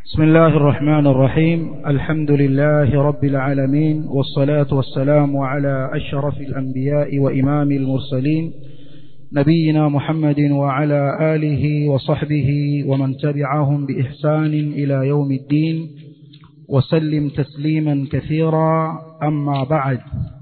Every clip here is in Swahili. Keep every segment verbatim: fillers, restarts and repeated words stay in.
بسم الله الرحمن الرحيم. الحمد لله رب العالمين، والصلاة والسلام على أشرف الأنبياء وإمام المرسلين نبينا محمد وعلى آله وصحبه ومن تبعهم بإحسان إلى يوم الدين وسلم تسليما كثيرا. أما بعد،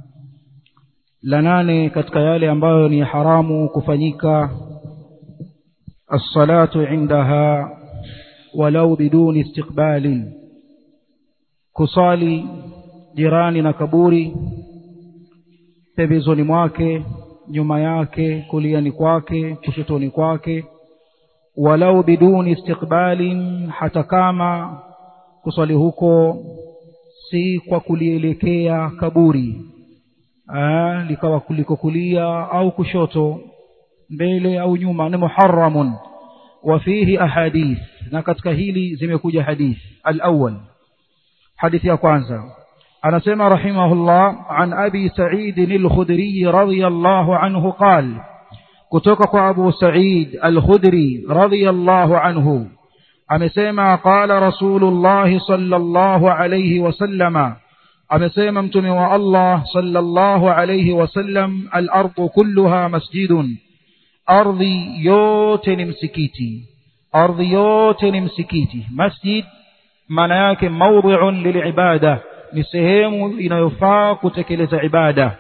lanane katika yale ambayo ni haramu kufanyika as-salatu indaha walau biduni istiqbalin, kusali jirani na kaburi, pembezoni mwake, nyuma yake, kuliani kwake, kushotoni kwake, walau biduni istiqbalin, hata kama kusali huko si kwa kulielekea kaburi, ah likawa kuliko kulia au kushoto, mbele au nyuma, ni muharramun. وفيه أحاديث، na katika hili zimekuja hadith. Al-awwal, hadithi ya kwanza, anasema rahimahullah, an Abi Sa'id al-Khudri radiyallahu anhu qala, kutoka kwa Abu Sa'id al-Khudri radiyallahu anhu amesema, qala Rasulullah sallallahu alayhi wasallama, amesema mtume wa Allah sallallahu alayhi wasallam, al-ardu kulluha masjidun, ardhi yote ni msikiti, ardhi yote ni msikiti. Masjid maana yake mawdhi'un lilibada, ni sehemu inayofaa kutekeleza ibada.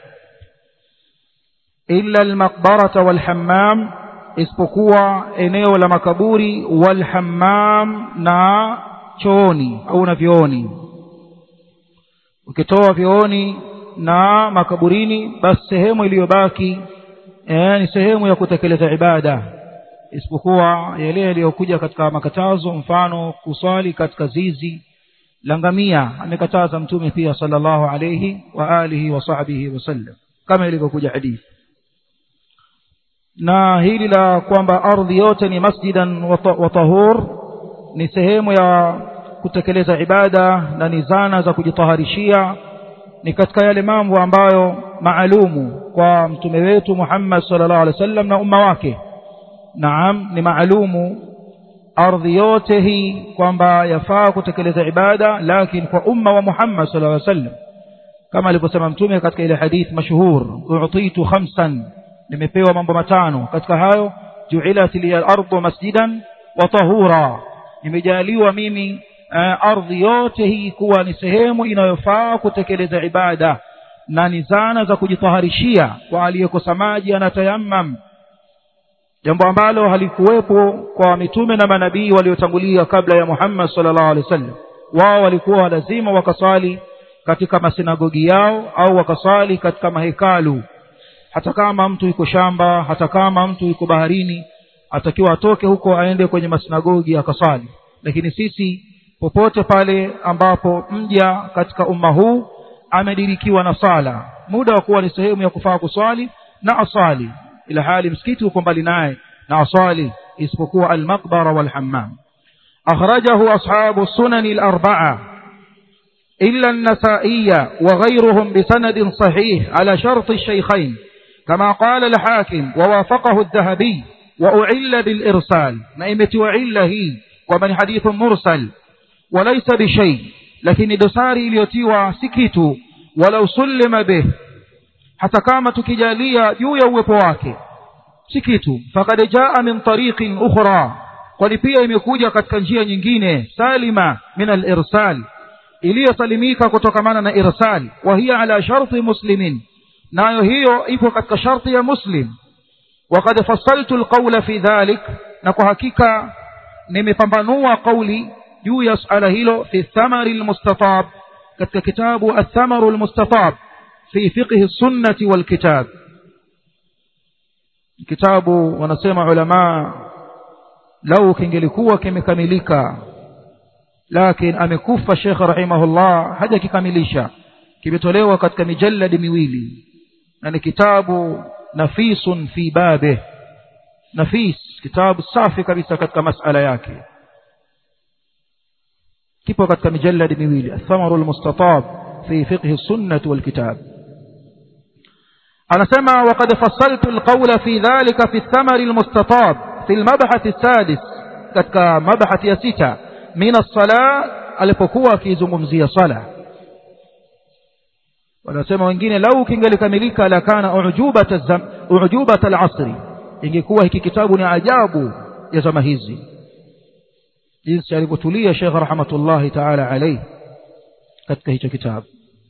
Illa almaqbarata walhammam, isipokuwa eneo la makaburi, walhammam, na chooni au na vyooni. Ukitoa vyooni na makaburini, basi sehemu iliyobaki Eh, ni sehemu ya kutekeleza ibada, isipokuwa yale yaliyokuja katika makatazo, mfano kuswali katika zizi la ngamia, amekataza mtume pia sallallahu alayhi wa alihi wa sahbihi wasallam, kama ilivyokuja hadithi. Na hili la kwamba ardhi yote ni masjidan wa tahur, ni sehemu ya kutekeleza ibada na ni zana za kujitaharishia, ni katika yale mambo ambayo maalumu kwa mtume wetu Muhammad sallallahu alaihi wasallam na umma wake. Naam, ni maalumu ardhi yote hii kwamba yafaa kutekeleza ibada, lakini kwa umma wa Muhammad sallallahu alaihi wasallam, kama alivyosema mtume katika ile hadith mashhur, u'titu khamsan, nimepewa mambo matano, katika hayo ju'ilat liyal ardu masjidan wa tahura, nimejaliwa mimi Uh, ardhi yote hii kuwa ni sehemu inayofaa kutekeleza ibada na ni zana za kujitaharishia kwa aliyekosa maji anatayammam, jambo ambalo halikuwepo kwa mitume na manabii waliotangulia kabla ya Muhammad sallallahu alaihi wasallam. Wao walikuwa lazima wakasali katika masinagogi yao au wakasali katika mahekalu, hata kama mtu yuko shamba, hata kama mtu yuko baharini, atakiwa atoke huko aende kwenye masinagogi akasali. Lakini sisi popote pale ambapo mja katika umma huu amedirikiwa na sala, muda wa kuwa ni sehemu ya kufaa kuswali na asali, ila hali msikiti uko mbali naye na asali, isipokuwa al-maqbara wal-hammam. Akhrajahu ashabu sunan al-arba'a illa an-nasa'i wa ghayruhum bi sanadin sahih ala shart ash-shaykhayn, kama qala al-hakim wa wafaqahu adh-dhahabi wa u'illa bil-irsal, na imetiwa illa hii kwa ni hadithu mursal walaysa bi shay, lakini dosari iliyotiwa si kitu, wala usallima bih, hata kama tukijalia juu ya uwepo wake si kitu. Faqad jaa min tariqin ukhra, kwani pia imekuja katika njia nyingine, salima min al-irsal, iliyosalimika kutokamana na irsal, wa hiya ala sharti muslimin, nayo hiyo ipo katika sharti ya Muslim. Waqad fassaltu al-qawla fi dhalik, na kwa hakika nimepambanua kauli juu ya suala hilo fi thamari al-mustatab, katika kitabu ath-thamaru al-mustatab fi fiqh as-sunnah wal-kitab. Kitabu wanasema ulama lau kingelikuwa kimekamilika, lakini amekufa Sheikh rahimahullah haja kikamilisha, kimetolewa katika mijalladi miwili, na ni kitabu nafisun fi babe, nafis, kitabu safi kabisa katika masala yake, kipo katika mijalladi miwili, ath-thamaru al-mustatab fi fiqh as-sunnah wal-kitab. anasema waqad fassaltu al-qawla fi dhalika fi ath-thamari al-mustatab fi al-mabhath as-sadis, katika mabhath ya sita min as-sala alipokuwa akizungumzia sala. Wanasema wengine lau kingelikamilika la kana ujubat ujubat al-asri, ingekuwa hiki kitabu ni ajabu ya zama hizi, jinsi alivyotulia Sheikh rahmatullahi ta'ala alayhi katika hicho kitabu.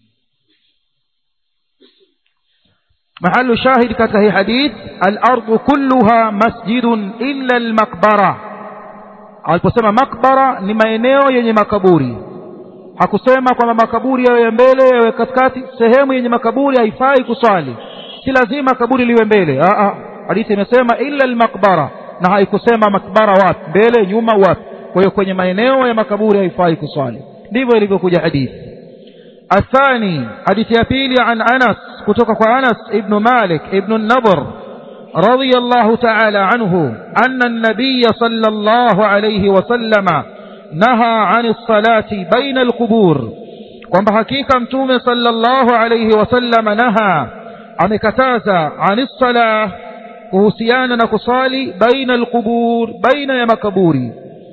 Mahallu shahid katika hii hadith, al-ardu kulluha masjidun illa al-maqbara. Aliposema makbara ni maeneo yenye makaburi, hakusema kwamba makaburi yawe mbele yawe katikati. Sehemu yenye makaburi haifai kuswali, si lazima kaburi liwe mbele. a a hadithi imesema illa al-maqbara, na haikusema makbara wapi, mbele nyuma wapi. Kwa hiyo kwenye maeneo ya makaburi haifai kuswali. Ndivyo ilivyokuja hadithi. Athani, hadithi ya pili, an Anas, kutoka kwa Anas ibn Malik ibn an-Nadhr radiyallahu ta'ala anhu, anna an-nabiy sallallahu alayhi wa sallama naha 'ani as-salati baina al-qubur, kwamba hakika mtume sallallahu alayhi wa sallama naha, amekataza 'ani as-salah, kuhusiana na kusali baina al-qubur, baina ya makaburi.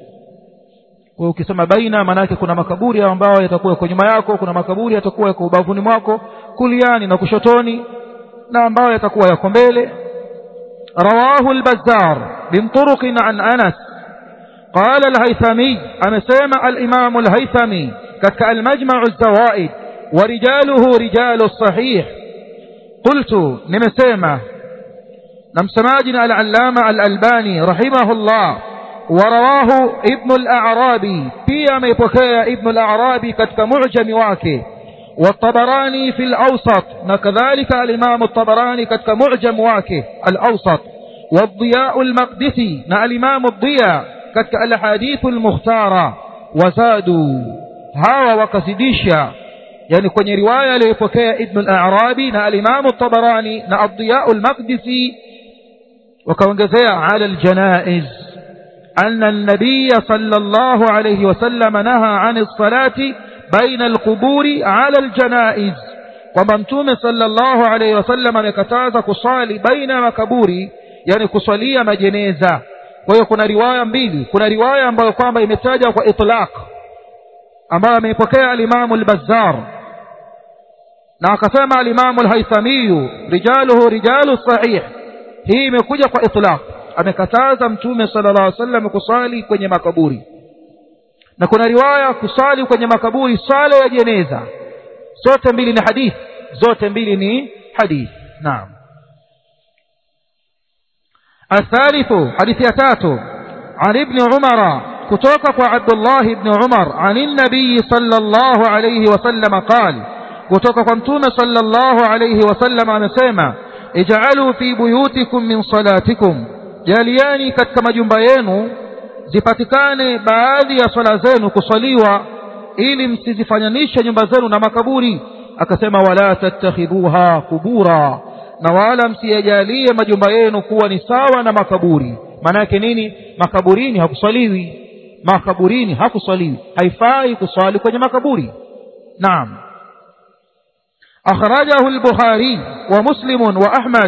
Kwa ukisema baina, maana yake kuna makaburi ambayo yatakuwa kwa nyuma yako, kuna makaburi yatakuwa kwa ubavuni mwako, kuliani na kushotoni, na ambayo yatakuwa yako mbele. Rawahu al-Bazzar bin turuq an Anas. Qala al-Haythami, amesema al-Imam al-Haythami katika al-Majma' az-Zawaid, wa rijaluhu rijalu as-sahih. Qultu, nimesema na msemaji na al-Allama al-Albani rahimahullah, ورواه ابن الأعرابي، pia ameipokea Ibn al-Arabi katika mu'jami wake, والطبراني في الأوسط، na kadhalika al-Imam at-Tabarani katika mu'jam wake al-Awsat، والضياء المقدسي، na al-Imam ad-Diya katika al-Hadith al-Mukhtara. Wazadu, hawa wakazidisha, yani kwenye riwaya aliyopokea Ibn al-Arabi na al-Imam at-Tabarani na ad-Diya al-Maqdisi, wakaongezea ala al-janaiz أن النبي صلى الله عليه وسلم نهى عن الصلاة بين القبور على الجنائز، kwamba mtume sallallahu alayhi wasallam amekataza kusali baina makaburi, yani kusalia majeneza. Kwa hiyo kuna riwaya mbili, kuna riwaya ambayo kwamba imetaja kwa itlaq, ambayo ameipokea al-Imam al-Bazzar, na akasema al-Imam al-Haythami rijaluhu rijalu sahih. Hii imekuja kwa itlaq, amekataza mtume sallallahu alaihi wasallam kusali kwenye makaburi. Na kuna riwaya kusali kwenye makaburi sala ya jeneza. Zote mbili ni hadith, zote mbili ni hadith. Naam. Athalithu, hadithi ya tatu, an ibn Umar, kutoka kwa Abdullah ibn Umar, anin nabii sallallahu alayhi wasallam qala, kutoka kwa mtume sallallahu alayhi wasallam anasema, ij'alu fi buyutikum min salatikum, jaliani katika majumba yenu zipatikane baadhi ya swala zenu kusaliwa, ili msizifanyanishe nyumba zenu na makaburi. Akasema wala tattakhidhuha kubura, na wala msiyajalie majumba yenu kuwa ni sawa na makaburi. Maana yake nini? Makaburini hakusaliwi, makaburini hakusaliwi, haifai kusali kwenye makaburi. Naam. akhrajahu al-Bukhari wa Muslim wa Ahmad.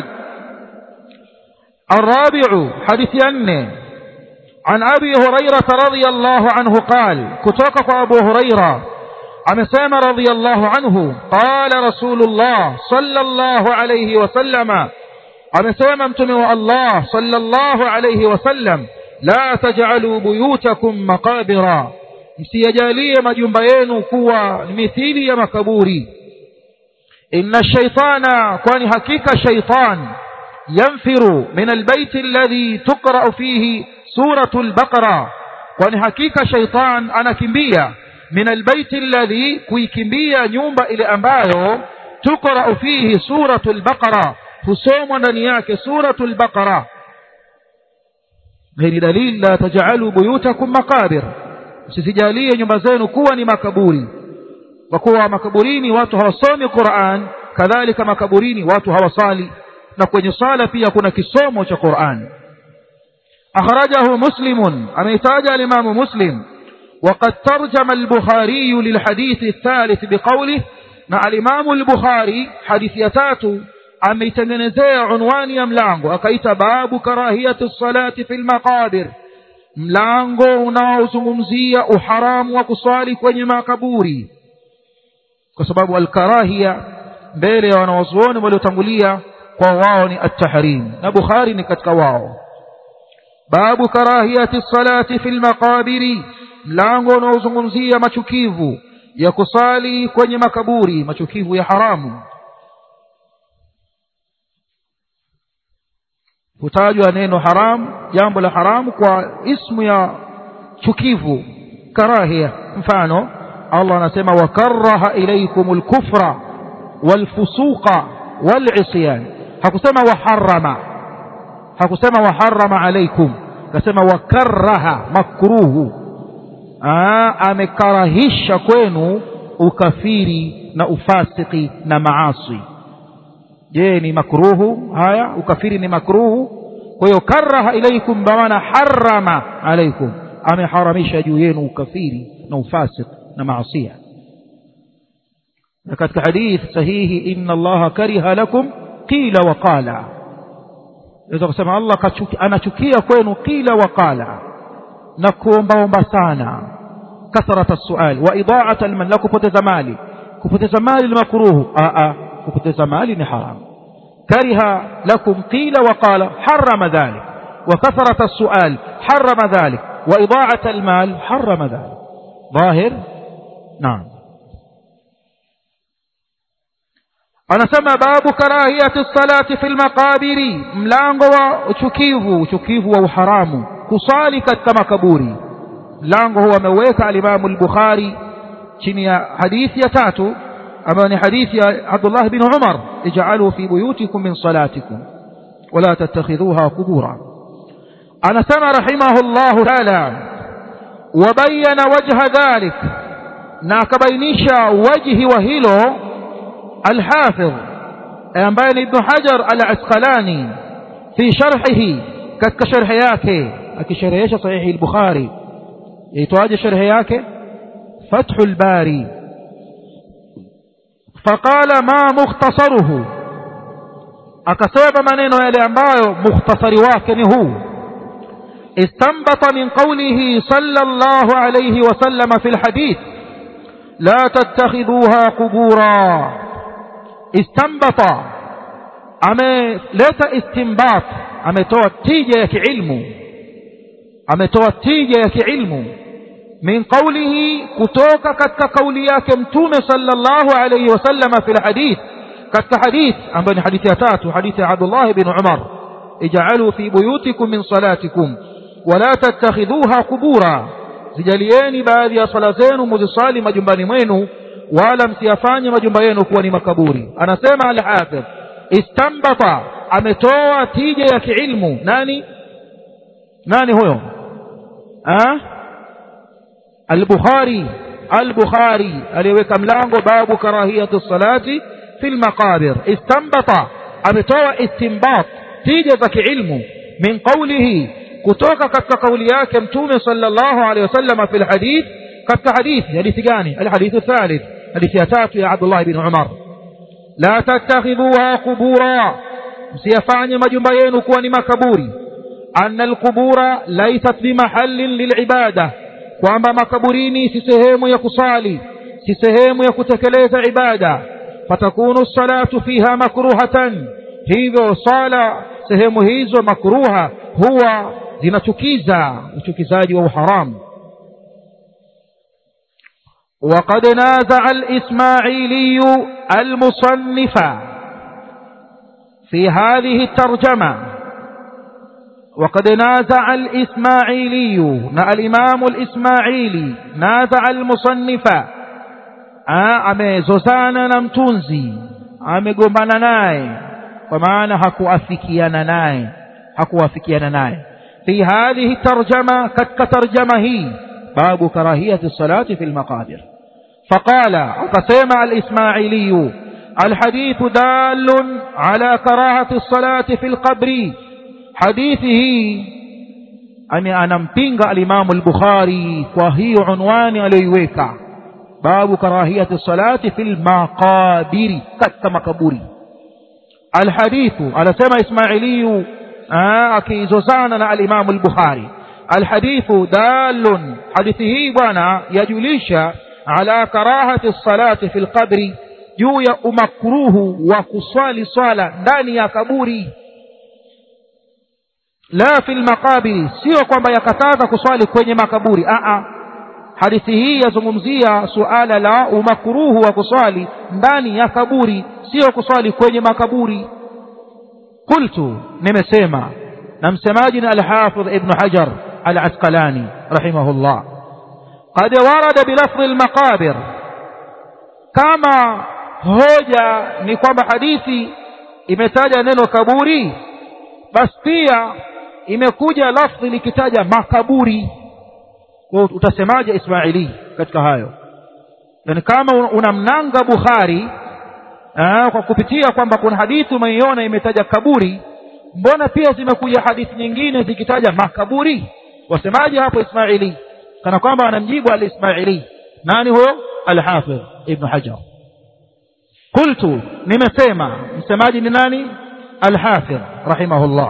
الرابع، حديث أنه عن أبي هريرة رضي الله عنه قال، كتوك أبو هريرة عمسام رضي الله عنه، قال رسول الله صلى الله عليه وسلم، عمسام امتنوا الله صلى الله عليه وسلم، لا تجعلوا بيوتكم مقابرا، مسيجالي مجنبين كوا مثيلي مكبوري، إن الشيطان كان حقيقة شيطان ينفر من البيت الذي تقرأ فيه سورة البقرة، kwani hakika shaitan anakimbia min albayt alladhi, kuikimbia nyumba ile ambayo tuqra fihi suratul baqara, husomwa ndani yake suratul baqara. Hii dalili la taj'alu buyutakum maqabir, msijalie nyumba zenu kuwa ni makaburi, kwa kuwa makaburini watu hawasomi Qur'an, kadhalika makaburini watu hawasali, na kwenye sala pia kuna kisomo cha Qur'an. أخرجه مسلم، أميتاج الإمام مسلم، وقد ترجم البخاري للحديث الثالث بقوله، مع الإمام البخاري حديث يتاتو أميتنزي عنوان يملانه، أكيت باب كراهية الصلاة في المقابر، mlango unaozungumzia uharamu wa kusali kwenye makaburi, kwa sababu al-karahia mbele ya wanawazuoni waliotangulia kwa wao ni at-tahrim, na Bukhari ni katika wao. Babu karahiyati salati fil maqabiri, mlango unaozungumzia machukivu ya kusali kwenye makaburi, machukivu ya haramu. Hutajwa neno haram, jambo la haramu kwa ismu ya chukivu, karahia. Mfano Allah anasema wa karaha ilaykumul kufra wal fusuqa wal isyan, hakusema wa harama, hakusema wa harama alaykum, akasema wa karaha, makruhu. Aa, amekarahisha kwenu ukafiri na ufasiki na maasi. Je, ni makruhu haya? Ukafiri ni makruhu. Kwa hiyo karaha ilaykum bamaana harama alaykum, ameharamisha juu yenu ukafiri na ufasiki na maasi. Na katika hadith sahihi, inna allaha kariha lakum qila wa qala, inaweza kusema Allah anachukia kwenu qila wa qala, na kuombaomba sana, kathrata as-su'al wa ida'ata al-mal, la kupoteza mali. Kupoteza mali ni makruhu, a a kupoteza mali ni haram. kariha lakum qila wa qala, harrama dhalik. wa kathrata as-su'al harrama dhalik, wa ida'ata al-mal harrama dhalik. ظاهر. نعم. anasema babu karahiyati as-salati fil maqabiri, mlango wa uchukivu, uchukivu wa uharamu kusali katika makaburi. mlango huo ameweka al-Imam al-Bukhari chini ya hadithi ya tatu, ambayo ni hadithi ya Abdullah bin Umar, ij'alu fi buyutikum min salatikum wala tattakhidhuha qubura. anasema rahimahullahu ta'ala, wabayana wajha dhalik, na akabainisha wajhi wa hilo الحافظ ambaye ibn Hajar al-Asqalani fi sharhihi, katika sharhi yake akisharhisha sahihi al-Bukhari. yaitwaje sharhi yake? Fathul Bari. faqala ma mukhtasaruhu, akasema maneno yale ambayo mukhtasari wake ni huu: istanbata min qawlihi sallallahu alayhi wa sallam fi al-hadith la tattakhidhuha qubura. istanbata, ameleta istinbat, ametoa tija ya kiilmu, ametoa tija ya kiilmu min qawlihi, kutoka katika kauli yake mtume sallallahu alayhi wasallam fil hadith, katika hadith ambayo ni hadithi ya tatu, hadithi ya Abdullah ibn Umar, ij'alu fi buyutikum min salatikum wala tattakhidhuha qubura, zijalieni baadhi ya sala zenu muzisali majumbani mwenu, wala msiyafanye majumba yenu kuwa ni makaburi. Anasema al-Hafidh, istambata, ametoa tija ya kiilmu. Nani nani huyo? ah al-Bukhari. al-Bukhari aliweka mlango babu karahiyatu salati fil maqabir. istambata, ametoa istinbat, tija za kiilmu min qawlihi, kutoka katika kauli yake mtume sallallahu alayhi wasallam fil hadith, katika hadithi. hadithi gani? al-hadithu thalith, hadithi ya tatu ya Abdullah ibn Umar, la tattakhidhuha qubura, msiyafanye majumba yenu kuwa ni makaburi. anna al-qubura laysat bimahallin lil'ibada, kwamba makaburini si sehemu ya kusali, si sehemu ya kutekeleza ibada. fatakunu as-salatu fiha makruhatan, hivyo sala sehemu hizo makruha, huwa zinachukiza, uchukizaji wa uharamu. وقد نازع الإسماعيلي المصنف في هذه الترجمة. وقد نازع الإسماعيلي، نا الإمام الإسماعيلي نازع المصنف، amezozana na mtunzi, amegombana naye, kwa maana hakuafikiana naye, hakuafikiana naye في هذه الترجمة، katika tarjama hii باب كراهية الصلاة في المقابر. فقال، قسم الإسماعيلي: الحديث دال على كراهة الصلاة في القبر. حديثه أني أنا مبينغ الإمام البخاري، وهي عنوان عليويك باب كراهية الصلاة في المقابر، كالمقبور. الحديث على سمع إسماعيلي أكيزوزانا الإمام البخاري، alhadithu dalun, hadithi hii bwana yajulisha ala karahati salati fil qabri, juu ya umakruhu wa kuswali swala ndani ya kaburi. La fil maqabiri, sio kwamba yakataza kuswali kwenye makaburi. a a hadithi hii yazungumzia suala la umakruhu wa kuswali ndani ya kaburi, sio kuswali kwenye makaburi. Qultu, nimesema, na msemaji ni al-Hafidh Ibn Hajar al-Asqalani rahimahullah, qad warada bilafdh al-maqabir, kama hoja ni kwamba hadithi imetaja neno kaburi, basi pia imekuja lafdhi likitaja makaburi. Kwa utasemaje Ismaili katika hayo? Yani kama unamnanga Bukhari aa, kwa kupitia kwamba kuna hadithi umeiona imetaja kaburi, mbona pia zimekuja hadithi nyingine zikitaja makaburi? Wasemaje hapo Ismaili? Kana kwamba anamjibu al-Ismaili. Nani huyo? al-Hafidh Ibn Hajar. Qultu, nimesema, msemaji ni nani? al-Hafidh rahimahullah,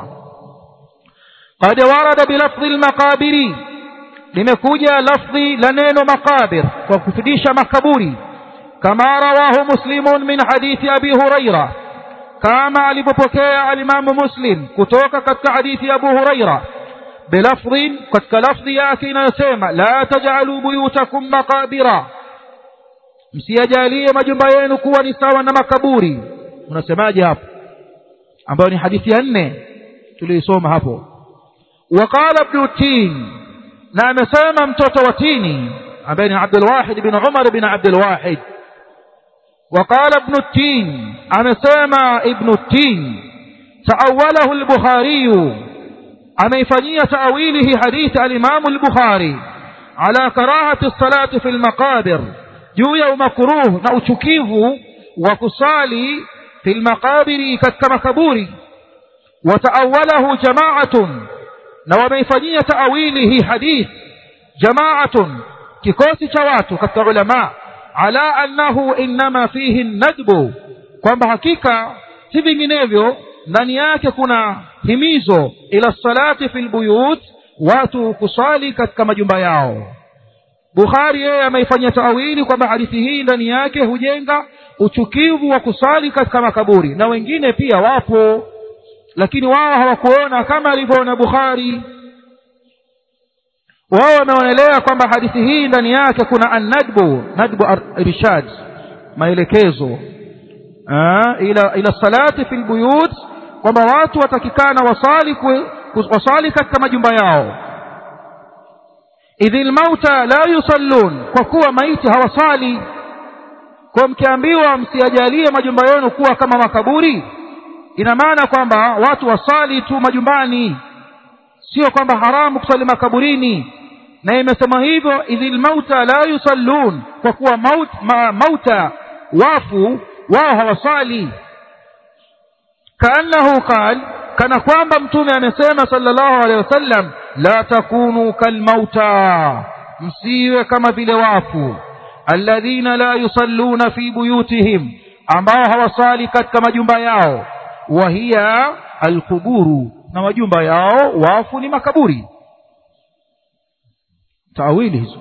qad warada bilafdhi al-maqabiri, limekuja lafdhi la neno maqabir kwa kufidisha makaburi, kama rawahu Muslimun min hadithi Abi Huraira, kama alipopokea al-Imam Muslim kutoka katika hadithi ya Abu Huraira, bilafdhi, katika lafdhi yake inayosema la taj'alu buyutakum maqabira, msiyajalie majumba yenu kuwa ni sawa na makaburi. Unasemaje hapo? ambayo ni hadithi ya nne tuliisoma hapo. Waqala ibn Tin, na amesema mtoto wa Tini ambaye ni Abdul Wahid ibn Umar ibn Abdul Wahid. Waqala ibn Tin, amesema ibn Tin, ta'awwalahu al-Bukhari, ameifanyia ta'awili hii hadithi al-Imam al-Bukhari ala karahati as-salati fil maqabir, juu ya makruh na uchukivu wa kusali fil maqabiri, katika makaburi. Wa ta'awwalahu jama'atun, na wameifanyia ta'awili hii hadith jama'atun, kikosi cha watu katika ulama, ala annahu inma fihi an-nadbu, kwamba hakika si vinginevyo ndani yake kuna himizo ila salati fil buyut, watu kusali katika majumba yao. Bukhari yeye ameifanyia ta'awili kwamba hadithi hii ndani yake hujenga uchukivu wa kusali katika makaburi, na wengine pia wapo, lakini wao hawakuona kama alivyoona Bukhari. Wao wameonelea kwamba hadithi hii ndani yake kuna an-nadbu, nadbu irshad, maelekezo ah ila ila salati fil buyut, kwamba watu watakikana wasali wasali katika majumba yao. idhil mauta la yusallun, kwa kuwa maiti hawasali. Kwa mkiambiwa msiajalie majumba yenu kuwa kama makaburi, ina maana kwamba watu wasali tu majumbani, sio kwamba haramu kusali makaburini. Na imesema hivyo idhil mauta la yusallun, kwa kuwa maut, ma, mauta wafu wao hawasali. Kaannahu qal, kana kwamba mtume amesema sallallahu alaihi wasallam, la takunu kalmauta, msiwe kama vile wafu, alladhina la yusalluna fi buyutihim, ambao hawasali katika majumba yao, wa hiya alquburu, na majumba yao wafu ni makaburi. Taawili hizo.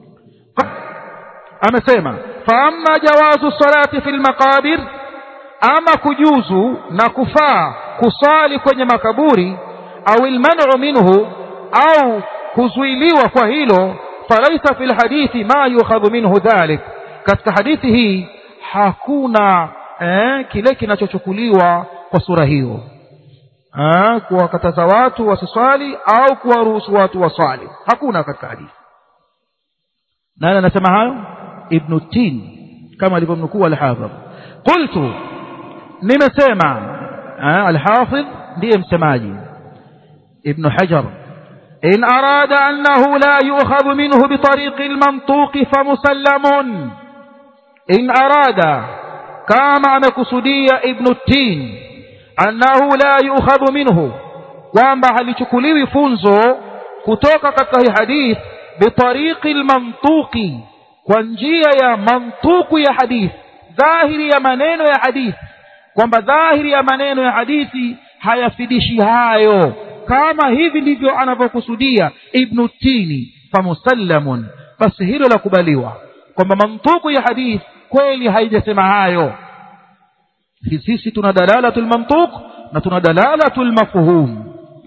Amesema fa amma jawazu salati fil maqabir, ama kujuzu na kufaa kusali kwenye makaburi, au alman'u minhu, au kuzuiliwa kwa hilo, falaisa fil hadithi ma yukhadhu minhu dhalik, katika hadithi hii hakuna eh, kile kinachochukuliwa kwa sura hiyo, eh, kuwakataza watu wasiswali au kuwaruhusu watu waswali, hakuna katika hadithi. Nani anasema hayo? Ibn Tin, kama alivyomnukuu al-Hafidh. Qultu, nimesema, al-Hafidh ndiye msemaji. Ibn Hajar, in arada annahu la yu'khadhu minhu bi tariqi al-mantuq famusallamun, in arada, kama amekusudia Ibn Tin annahu la yu'khadhu minhu, kwamba halichukuliwi funzo kutoka katika hii hadith bi tariqi al-mantuqi, kwa njia ya mantuku ya hadith, dhahiri ya maneno ya hadith, kwamba dhahiri ya maneno ya hadithi hayafidishi hayo, kama hivi ndivyo anavyokusudia Ibn Tini famusallamun, basi hilo la kubaliwa kwamba mantuku ya hadith kweli haijasema hayo. Sisi tuna dalalatul mantuq na tuna dalalatul mafhum.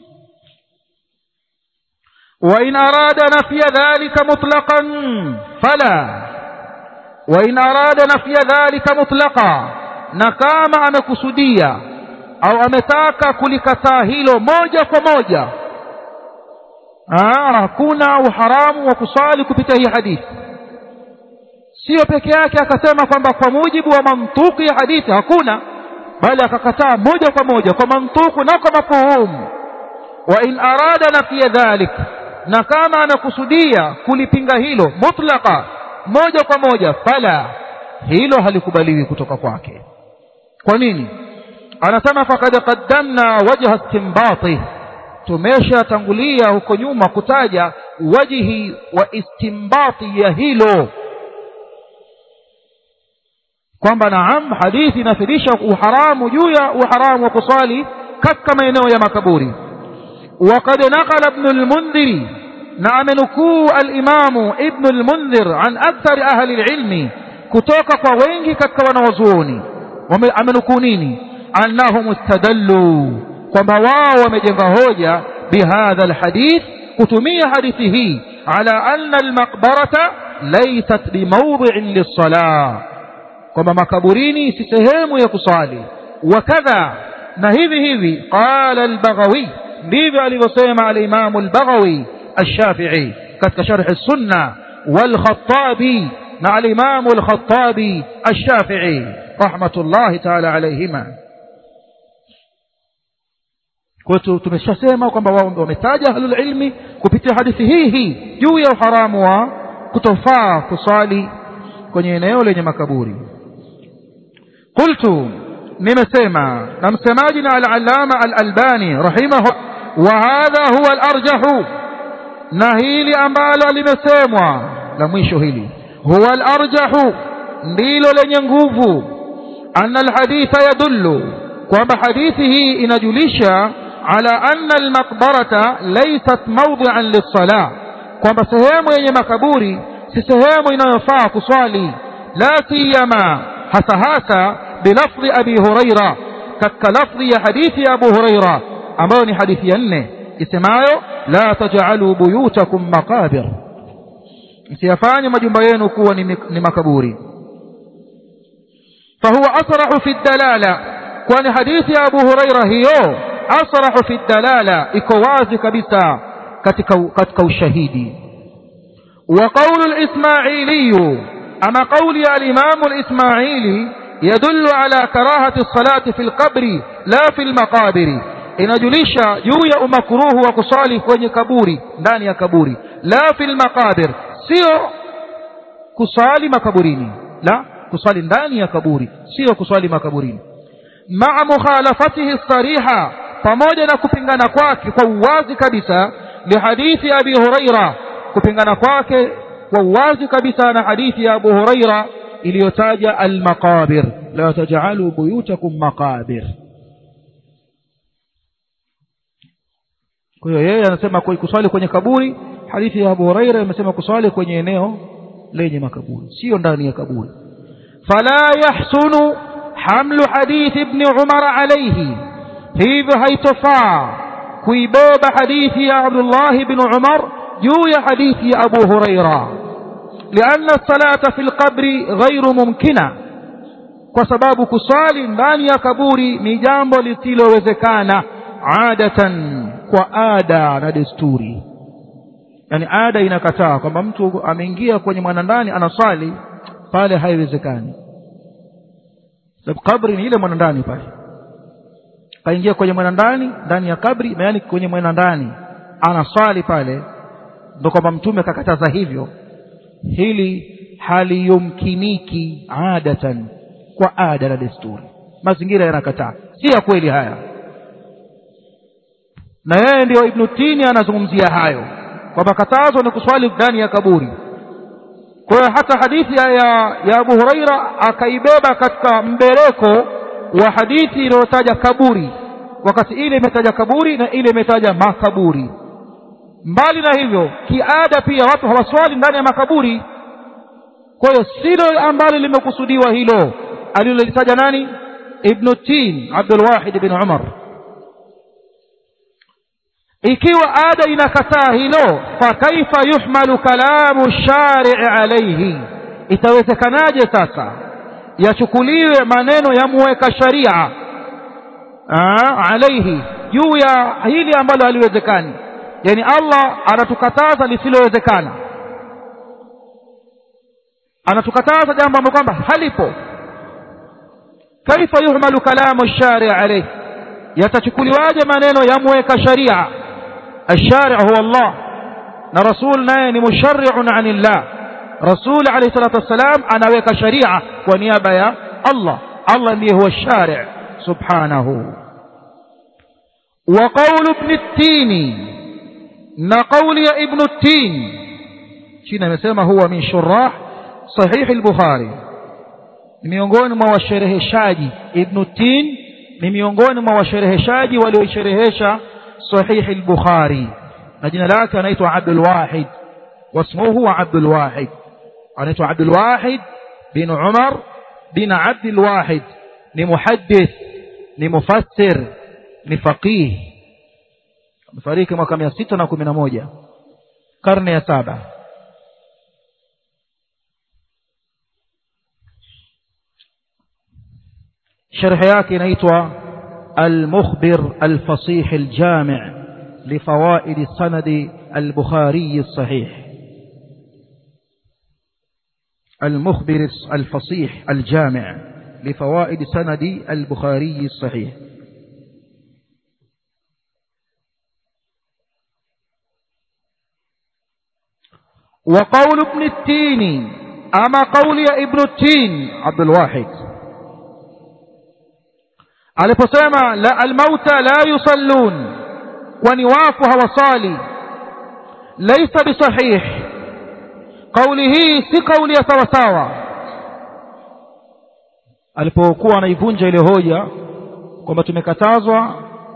wa in arada nafya dhalika mutlaqan fala, wa in arada nafya dhalika mutlaqa, na kama amekusudia au ametaka kulikataa hilo moja kwa moja, ah hakuna uharamu wa kusali kupitia hii hadithi. Sio peke yake akasema kwamba kwa mujibu wa mantuki ya hadithi hakuna, bali akakataa moja kwa moja kwa mantuku na kwa mafhumu. wa in arada nafya dhalik, na kama anakusudia kulipinga hilo mutlaqa moja kwa moja, fala, hilo halikubaliwi kutoka kwake. Kwa nini? Anasema faqad qaddamna wajha istinbati, tumesha tangulia huko nyuma kutaja wajhi wa istinbati ya hilo, kwamba naam hadithi inafidisha uharamu juu ya uharamu wa kusali katika maeneo ya makaburi. وقد نقل ابن المنذر، نعم نكو الإمام ابن المنذر عن أكثر أهل العلم كتوك فوينك كتوانوزوني ومنكونيني أنهم استدلوا ومواء ومجنغهوجة بهذا الحديث كتمية حديثه على أن المقبرة ليست بموضع للصلاة، كما مكبريني سسهام يكصالي. وكذا نهذي هذي قال البغوي، ndivyo alivyosema al-Imam al-Baghawi al-Shafi'i katika sharh as-Sunnah, wal-Khattabi na al-Imam al-Khattabi al-Shafi'i rahmatullahi ta'ala alayhima. Kwa hiyo tumeshasema kwamba wao wametaja ahlul ilmi kupitia hadithi hii hii juu ya uharamu wa kutofaa kusali kwenye eneo lenye makaburi. Qultu, nimesema na msemaji na al-Allama al-Albani rahimahu, wa hadha huwa al-arjahu, na hili ambalo limesemwa la mwisho hili huwa al-arjahu, ndilo lenye nguvu. anna al-haditha yadullu, kwamba hadithi hii inajulisha ala anna al-maqbarata laysat mawdi'an lis-salah, kwamba sehemu yenye makaburi si sehemu inayofaa kuswali. la siyama, hasa hasa bilafzi Abi Huraira, katika lafzi ya hadithi ya Abu Huraira ambayo ni hadithi ya nne isemayo la taj'alu buyutakum maqabir, msiyafanye majumba yenu kuwa ni, ni makaburi. fahuwa asrahu fi dalala, kwani hadithi ya Abu Huraira hiyo asrahu fi dalala, iko wazi kabisa katika katika ushahidi. wa qawlu al-Ismaili, ama qawli ya al-Imam al-Ismaili يدل على كراهة الصلاة في القبر لا في المقابر، inajulisha juu ya umakruhu wa kusali kwenye kaburi, ndani ya kaburi. la fil maqabir, sio kusali makaburini, la kusali ndani ya kaburi, sio kusali makaburini. ma'a mukhalafatihi sariha, pamoja na kupingana kwake kwa uwazi kabisa li hadithi Abi Huraira, kupingana kwake kwa uwazi kabisa na hadithi ya Abu Huraira iliyotaja al-maqabir, la taj'alu buyutakum maqabir. Kwa hiyo yeye anasema kuswali kwenye kaburi, hadithi ya Abu Huraira imesema kuswali kwenye eneo lenye makaburi, sio ndani ya kaburi. fala yahsunu hamlu hadith ibn Umar alayhi, hivyo haitofaa kuibeba hadithi ya Abdullah ibn Umar juu ya hadithi ya Abu Huraira, لأن الصلاة في القبر غير ممكنة, kwa sababu kusali ndani ya kaburi ni jambo lisilowezekana adatan, kwa ada na desturi. Yani ada inakataa kwamba mtu ameingia kwenye mwanandani anasali pale, haiwezekani. Sababu kaburi ni ile mwanandani pale, kaingia kwenye mwanandani ndani ya kabri, yani kwenye mwanandani anasali pale, ndio kwamba mtume kakataza hivyo. Hili haliyumkiniki adatan, kwa ada na desturi, mazingira yanakataa, si ya kweli haya. Na yeye ndio Ibn Tini anazungumzia hayo kwamba katazo ni kuswali ndani ya kaburi. Kwa hiyo hata hadithi ya, ya Abu Huraira akaibeba katika mbereko wa hadithi iliyotaja kaburi, wakati ile imetaja kaburi na ile imetaja makaburi. Mbali na hivyo, kiada pia watu hawaswali ndani ya makaburi. Kwa hiyo silo ambalo limekusudiwa hilo alilolitaja nani? Ibn Tin, Abdul Wahid ibn Umar. Ikiwa ada inakataa hilo, fa kaifa yuhmalu kalamu shari' alayhi, itawezekanaje sasa yachukuliwe maneno ya muweka sharia alayhi juu ya hili ambalo haliwezekani? Yani Allah anatukataza lisilowezekana, anatukataza jambo ambalo kwamba halipo. Kaifa yuhmalu kalamu shari' alayhi, yatachukuliwaje maneno ya muweka sharia? الشارع هو الله na rasul naye ni musharri'un 'anillah. Rasul alayhi salatu wassalam anaweka sharia kwa niaba ya Allah. Allah ndiye huwa shari' subhanahu. Wa qawl ibn at-Tin, na qawli ya ibn at-Tin chini amesema huwa min shurah sahih al-Bukhari, miongoni mwa washereheshaji. Ibn at-Tin ni miongoni mwa washereheshaji walioisherehesha صحيح البخاري. نجينا لك أنيت عبد الواحد واسمه عبد الواحد، أنيت عبد الواحد بن عمر بن عبد الواحد، لمحدث لمفسر لفقيه، فريق مكام يستة نكم من موجة قرن يسابع. شرح yake inaitwa المخبر الفصيح الجامع لفوائد سند البخاري الصحيح. المخبر الفصيح الجامع لفوائد سند البخاري الصحيح. وقول ابن التين، أما قول يا ابن التين عبد الواحد aliposema la almauta la yusallun, kwani wafu hawasali, laysa bisahih, kauli hii si kauli ya sawa sawa. Alipokuwa anaivunja ile hoja kwamba tumekatazwa,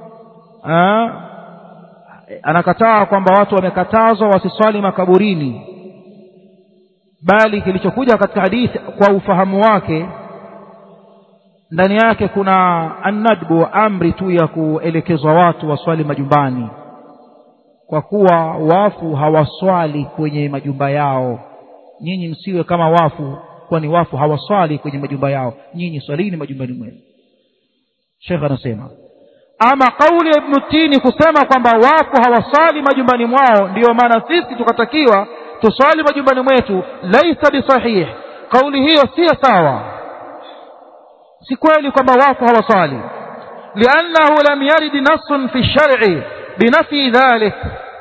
anakataa kwamba watu wamekatazwa wasiswali makaburini, bali kilichokuja katika hadithi kwa ufahamu wake ndani yake kuna annadbu, amri tu ya kuelekezwa watu waswali majumbani, kwa kuwa wafu hawaswali kwenye majumba yao. Nyinyi msiwe kama wafu, kwani wafu hawaswali kwenye majumba yao, nyinyi swalini majumbani mwenu. Sheikh anasema ama kauli ya Ibn Tini kusema kwamba wafu hawaswali majumbani mwao ndio maana sisi tukatakiwa tuswali majumbani mwetu, laisa bisahih, kauli hiyo si sawa. si kweli kwamba wafu hawasali, liannahu lam yarid nassun fi shar'i binafi dhalik,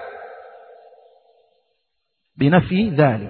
binafi dhalik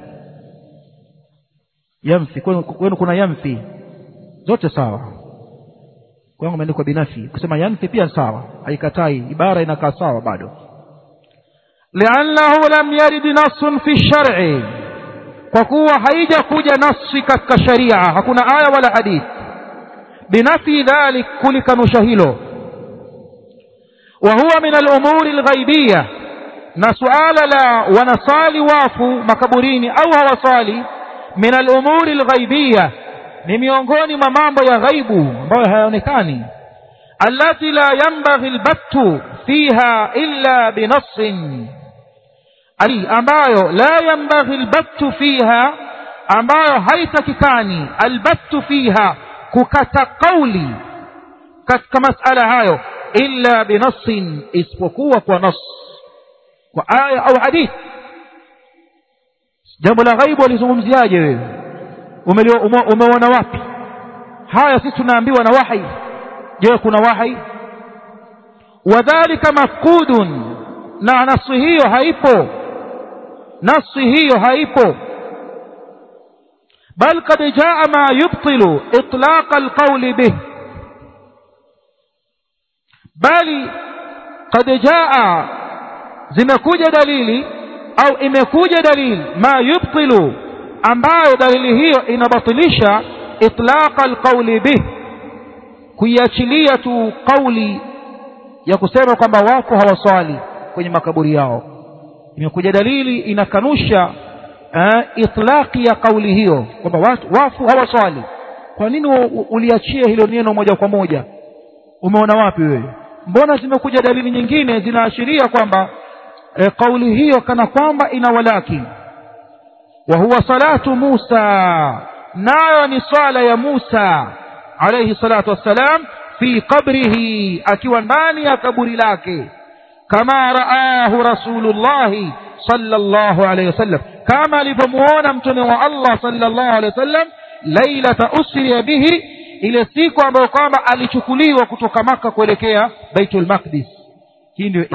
yamfi. Kwenu kuna yamfi, zote sawa. Kwangu imeandikwa binafi, kusema yamfi pia sawa, haikatai, ibara inakaa sawa bado. liannahu lam yarid nassun fi shar'i, kwa kuwa haija kuja nasi katika sharia, hakuna aya wala hadith binafi dhalik, kulikanusha hilo. wa huwa min al-umuri al-ghaibiyya, na suala la wanasali wafu makaburini au hawasali, min al-umuri al-ghaibiyya, ni miongoni mwa mambo ya ghaibu ambayo hayaonekani, allati la yanbaghi al-battu fiha illa binassin, ali ambayo la yanbaghi al-battu fiha, ambayo haitakikani al-battu fiha, kukata kauli katika masala hayo, illa binassin, isipokuwa kwa nas, kwa aya au hadith. Jambo la ghaibu alizungumziaje wewe? Umeona wapi haya? Sisi tunaambiwa na wahi. Je, kuna wahi? Wadhālika mafqudun, na nasi hiyo haipo, nasi hiyo haipo. bal qad jaa ma yubtilu itlaq alqawl bih, bali qad jaa, zimekuja dalili au imekuja dalili, ma yubtilu, ambayo dalili hiyo inabatilisha itlaq alqawl bih, kuiachilia tu kauli ya kusema kwamba wafu hawaswali kwenye makaburi yao. Imekuja dalili inakanusha uh, itlaqi ya kauli hiyo kwamba wafu hawaswali. Kwa nini uliachia hilo neno moja kwa moja? Umeona wapi wewe? Mbona zimekuja dalili nyingine zinaashiria kwamba e, kauli hiyo kana kwamba ina walaki. Wa huwa salatu Musa, nayo ni swala ya Musa alayhi salatu wassalam fi qabrihi, akiwa ndani ya kaburi lake, kama raahu Rasulullah sallallahu alayhi wasallam, kama alivyomuona mtume wa Allah sallallahu alayhi wasallam lailata usriya bihi, ile siku ambayo kwamba alichukuliwa kutoka Makka kuelekea Baitul Maqdis. Hii ndio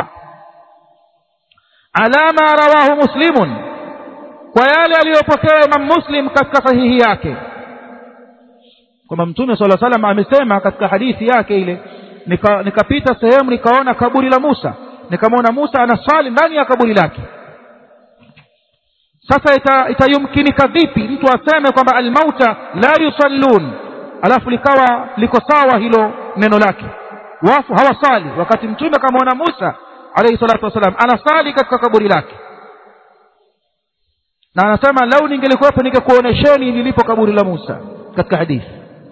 alama rawahu Muslimun, kwa yale aliyopokea Imam Muslim katika sahihi yake, kwamba mtume sallallahu alaihi wasallam amesema katika hadithi yake ile, nikapita nika sehemu nikaona kaburi la Musa, nikamwona Musa anaswali ndani ya kaburi lake. Sasa ita, itayumkinika vipi mtu aseme kwamba almauta la yusallun, alafu likawa liko sawa hilo neno lake, wafu hawasali, wakati mtume akamwona Musa alayhi salatu wasalam anasali katika kaburi lake? Na anasema lau ningelikuwepo ningekuonesheni nilipo kaburi la Musa katika hadithi.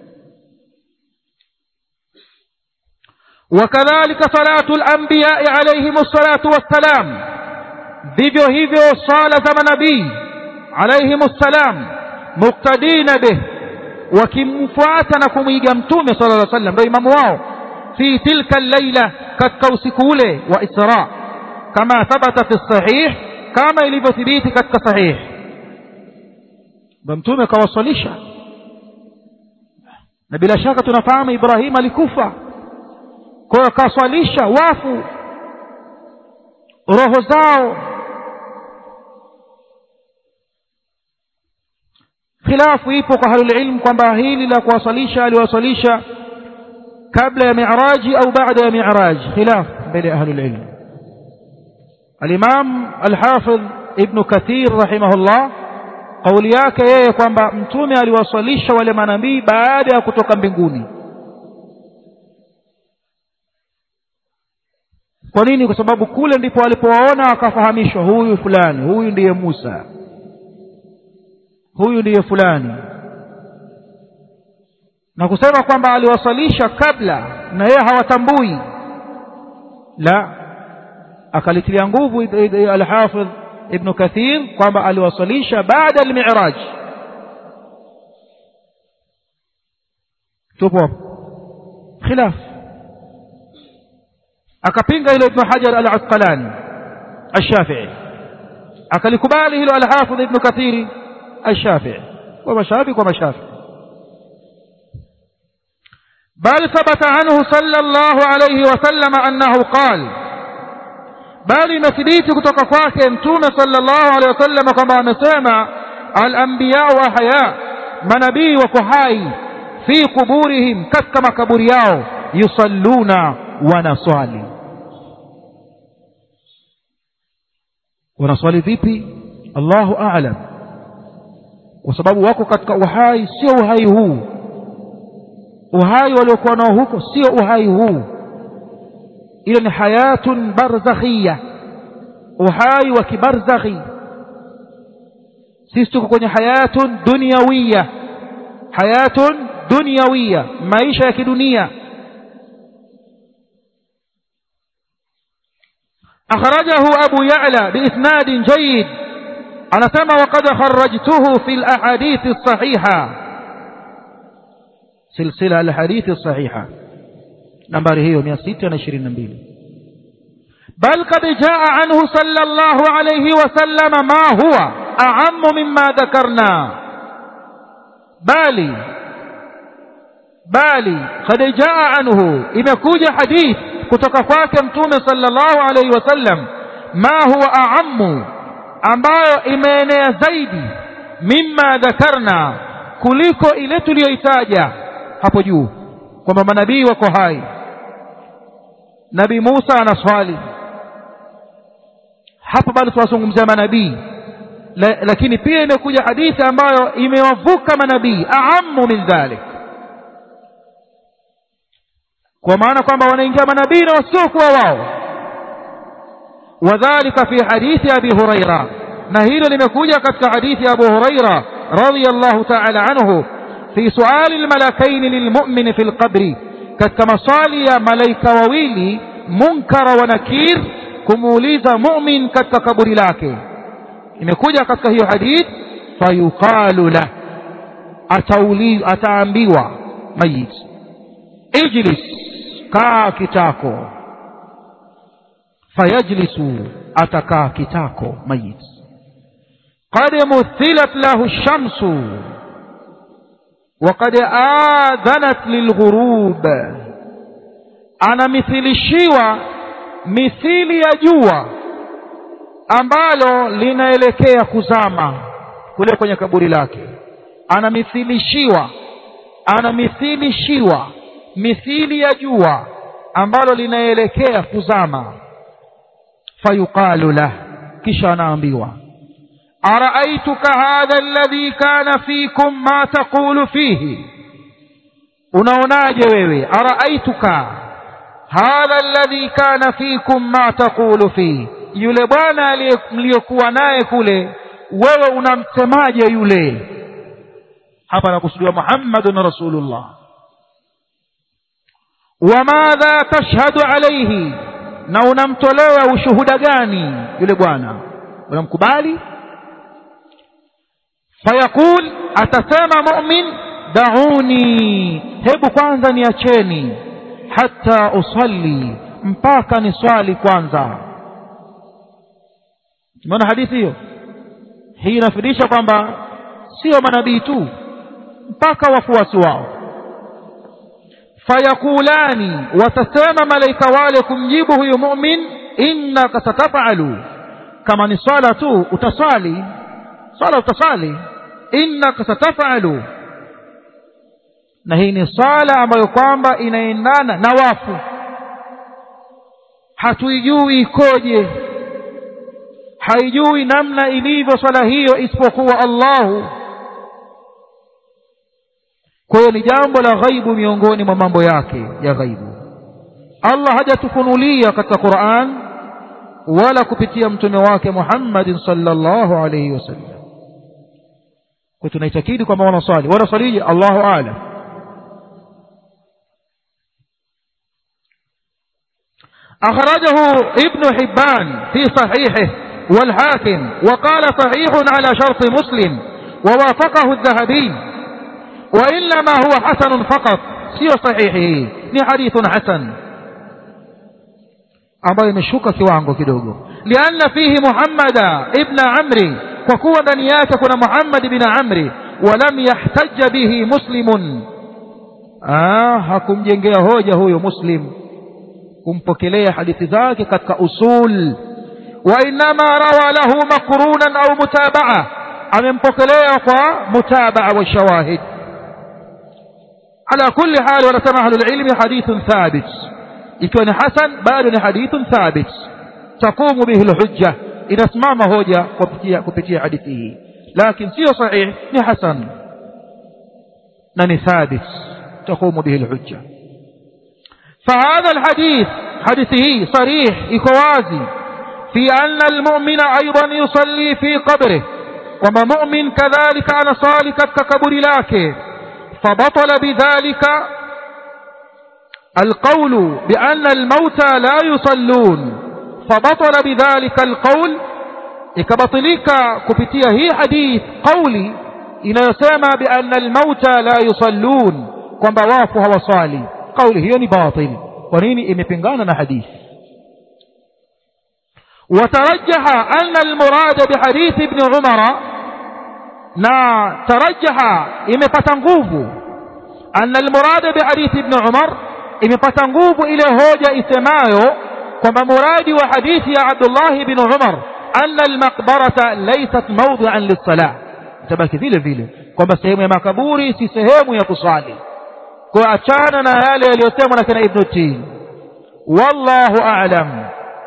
Wakadhalika salatu al-anbiya alayhimus salatu wassalam, vivyo hivyo sala za manabii alayhimus salam, muqtadina bih, wakimfuata na kumuiga mtume sallallahu alayhi wasallam, ndio imamu wao, fi tilka al-laila, katika usiku ule wa Isra, kama thabata fi sahih, kama ilivyothibiti katika sahih. Mtume kawasalisha, na bila shaka tunafahamu Ibrahim alikufa, kwa hiyo kaswalisha wafu roho zao. Khilafu ipo kwa ahlul ilm kwamba hili la kuwasalisha aliwasalisha kabla ya mi'raji au baada ya mi'raj, khilaf baina ahlul ilm. Al-Imam al-Hafidh Ibn Kathir rahimahullah, kauli yake yeye kwamba mtume aliwasalisha wale manabii baada ya kutoka mbinguni. Kwa nini? Kwa sababu kule ndipo alipowaona akafahamishwa, huyu fulani, huyu ndiye Musa, huyu ndiye fulani. Na kusema kwamba aliwasalisha kabla na yeye hawatambui, la, akalitilia nguvu al-Hafidh Ibn Kathir kwamba aliwasalisha baada al-mi'raj. tupo khilaf. Akapinga hilo Ibn Hajar al-Asqalani al-Shafi'i, akalikubali hilo al-Hafidh Ibn Kathir al-Shafi'i, kwa mashafi kwa mashafi. بل ثبت عنه صلى الله عليه وسلم أنه قال، بل مثبيت kutoka kwake mtume sallallahu alayhi wasallam kama amesema, al-anbiya wa ahya, manabii wako hai, fi kuburihim, katika makaburi yao, yusalluna, wanaswali. Wanaswali vipi? Allahu a'lam, kwa sababu wako katika uhai, sio uhai huu. Uhai waliokuwa nao huko sio uhai huu, ile ni hayatun barzakhia, uhai wa kibarzakhi. Sisi tuko kwenye hayatun dunyawiyya, hayatun dunyawiyya, maisha ya kidunia. akhrajahu Abu Ya'la biisnadin jayyid, anasema waqad kharrajtuhu fil ahadith as-sahiha, سلسلة الحديث الصحيحة نمبر هي مئة وستة وعشرين نمبر. بل قد جاء عنه صلى الله عليه وسلم ما هو أعم مما ذكرنا، بالي بالي قد جاء عنه، إذا كوجة حديث كتكفاك متوم صلى الله عليه وسلم ما هو أعم، ambayo imeenea zaidi, mimma dhakarna, kuliko ile tuliyoitaja hapo juu kwamba manabii wako hai. Nabii Musa anaswali hapo, bado tuwazungumzia manabii, lakini pia imekuja hadithi ambayo imewavuka manabii, aamu min dhalik. kwa maana kwamba wanaingia manabii na wasiokuwa wao. Wadhālika fi hadithi Abi Huraira, na hilo limekuja katika hadithi ya Abu Huraira radhiyallahu ta'ala anhu fi su'ali al-malakain lilmu'min fi al-qabr, katika maswali ya malaika wawili Munkar wa Nakir kumuuliza mu'min katika kaburi lake. Imekuja katika hiyo hadith, fayuqalu la, atauli ataambiwa mayit, ijlis, kaa kitako. Fayajlisu, atakaa kitako mayit. Qad muthilat lahu ash-shamsu wa qad adhanat lilghurub, anamithilishiwa mithili ya jua ambalo linaelekea kuzama kule kwenye kaburi lake. Anamithilishiwa anamithilishiwa mithili ya jua ambalo linaelekea kuzama. Fayuqalu lah, kisha anaambiwa, araaituka hadha alladhi kana fikum ma taqulu fihi, unaonaje wewe, araaituka hadha alladhi kana fikum ma taqulu fihi, yule bwana mliokuwa naye kule, wewe unamsemaje yule? Hapa nakusudiwa Muhammadun Rasulullah. Wa madha tashhadu alayhi, na unamtolea ushuhuda gani yule bwana, unamkubali? Fayaqul, atasema mu'min, da'uni, hebu kwanza niacheni, hatta usalli, mpaka ni swali kwanza. Maana hadithi hiyo hii inafundisha kwamba sio manabii tu, mpaka wafuasi wao. Fayakulani, watasema malaika wale kumjibu huyu mu'min, innaka sataf'alu, kama ni swala tu utaswali, swala utaswali, innaka sataf'alu. Na hii ni swala ambayo kwamba inaendana na wafu, hatuijui ikoje, haijui namna ilivyo swala hiyo isipokuwa Allahu. Kwa hiyo ni jambo la ghaibu miongoni mwa mambo yake ya ghaibu. Allah hajatufunulia katika Qur'an wala kupitia mtume wake Muhammad sallallahu alayhi wasallam. Kwa tunaitakidi kwamba wanaswali, wanaswalije? Allahu a'lam. أخرجه ابن حبان في صحيحه والحاكم وقال صحيح على شرط مسلم ووافقه الذهبي، وإنما هو حسن فقط، سيو صحيحه ni hadithun hasan ambayo imeshuka kiwango kidogo. Lianna fihi Muhammad ibn Amri, kwa kuwa ndani yake kuna Muhammad ibn Amri, walam yahtajja bihi Muslimun, ah hakumjengea hoja huyo Muslim kumpokelea hadithi zake katika usul. Wa inma rawa lahu maqrunan au mutaba'a, amempokelea kwa mutaba'a wa shawahid. على كل حال ونسمع أهل العلم حديث ثابت، يكون حسن بل حديث ثابت تقوم به الحجة إذا اسمام هوجة كبتية حديثه، لكن سيو صحيح ni حسن نني ثابت تقوم به الحجة. فهذا الحديث حديثه صريح إكوازي في أن المؤمن أيضا يصلي في قبره، وما مؤمن كذلك أنا صالك ككبر لك. فبطل بذلك القول بأن الموتى لا يصلون، فبطل بذلك القول، إكبطلك كبتية هي حديث قولي إن يسمى بأن الموتى لا يصلون كما وافها وصالي، قوله هي باطل ونيني إمبنغانا حديث. وترجح أن المراد بحديث ابن عمر، na tarajaha imepata nguvu, anna almurad bi hadith ibn Umar, imepata nguvu ile hoja isemayo kwamba muradi wa hadithi ya Abdullah ibn Umar anna almaqbarata laysat mawdi'an lis-salah, tabaki vile vile kwamba sehemu ya makaburi si sehemu ya kusali. Kwa achana na yale yaliyosemwa na kina Ibn Tin, wallahu a'lam.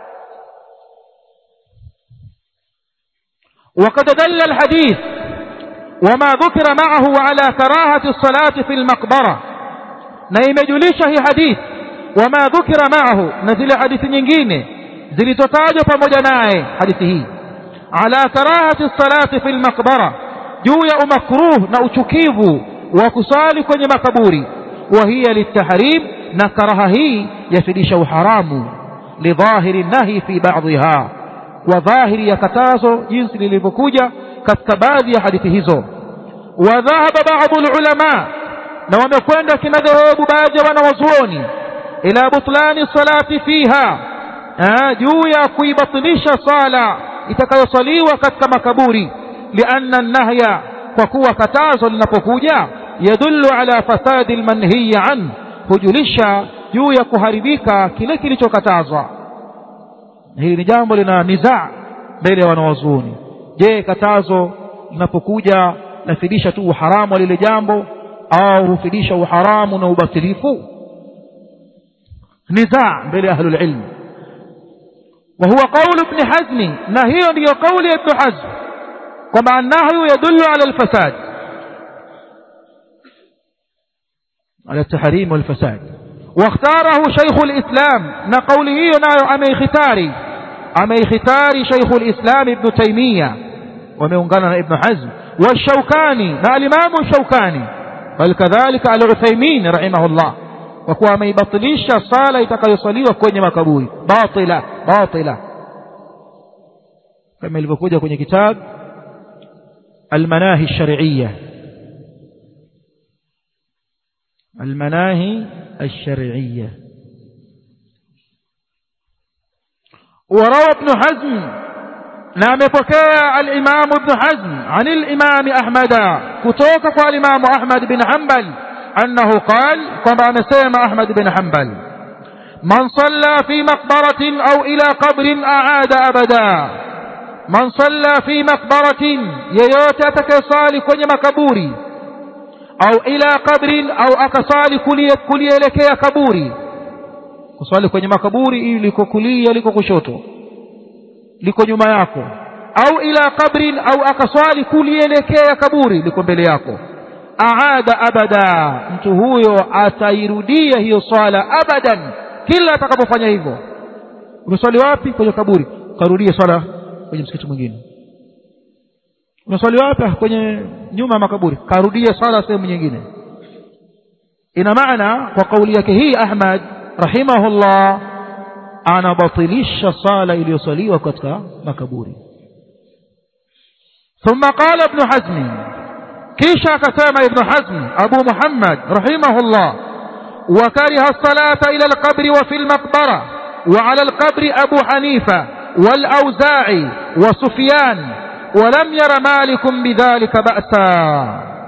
وقد دل الحديث وما ذكر معه على كراهة الصلاة في المقبرة، na imejulisha hii hadith wama dhukira ma'ahu, na zile hadithi nyingine zilizotajwa pamoja naye hadithi hii, ala karahati salati fil maqbara, juu ya umakruh na uchukivu wa kusali kwenye makaburi, wa hiya litahrim, na karaha hii yafidisha uharamu, lidhahiri nahi fi ba'dhiha, wa dhahiri ya katazo jinsi lilivyokuja katika baadhi ya hadithi hizo. Wa dhahaba ba'd ulama, na wamekwenda kimadhehebu baadhi ya wanawazuoni, ila butlani salati fiha, juu ya kuibatilisha sala itakayosaliwa katika makaburi, lianna an-nahya, kwa kuwa katazo linapokuja, yadullu ala fasadi al-manhiy an, hujulisha juu ya kuharibika kile kilichokatazwa. Hili ni jambo lina nizaa mbele ya wanawazuoni. Je, katazo linapokuja lafidisha tu uharamu wa lile jambo au hufidisha uharamu na ubatilifu? Nizaa mbele ya ahlul ilm. wa huwa qawl ibn Hazm, na hiyo ndiyo kauli ya Ibn Hazm kwamba an-nahyu yadullu ala al-fasad, ala at-tahrim wal-fasad. واختاره شيخ الإسلام، نقوله نايو أمي ختاري أمي ختاري شيخ الإسلام ابن تيمية وميونغانا ابن حزم والشوكاني، نا الإمام الشوكاني، بل كذلك العثيمين رحمه الله، وكوا ما يبطليش الصلاة يتقى يصلي وكوني مكبوري، باطلة باطلة، كما يلبكوجة كوني كتاب المناهي الشرعية، المناهي الشرعية. وروى ابن حزم، نعم فكاء الإمام ابن حزم عن الإمام أحمد، كتوك الإمام أحمد بن حنبل أنه قال، كما نسيم أحمد بن حنبل: من صلى في مقبرة أو إلى قبر أعاد أبدا. من صلى في مقبرة، ييوتك صالح وني مكبوري، au ila kabrin, au akasali kulia kulielekea kaburi. Kusali kwenye makaburi ili liko kulia, liko kushoto, liko nyuma yako, au ila kabrin, au akasali kulielekea kaburi, liko mbele yako, aada abada, mtu huyo atairudia hiyo swala abadan, kila atakapofanya hivyo. Unaswali wapi? Kwenye kaburi, karudia swala kwenye msikiti mwingine. Unaswali wapi? Kwenye nyuma ya makaburi, karudia sala sehemu nyingine. Ina maana kwa kauli yake hii Ahmad rahimahullah anabatilisha sala iliyosaliwa katika makaburi. Thumma qala Ibn Hazm, kisha akasema Ibn Hazm Abu Muhammad rahimahullah: wa kariha as-salata ila al-qabri wa fi al-maqbara wa ala al-qabri Abu Hanifa wal Auza'i wa Sufyan ولم ير مالك بذلك بأسا.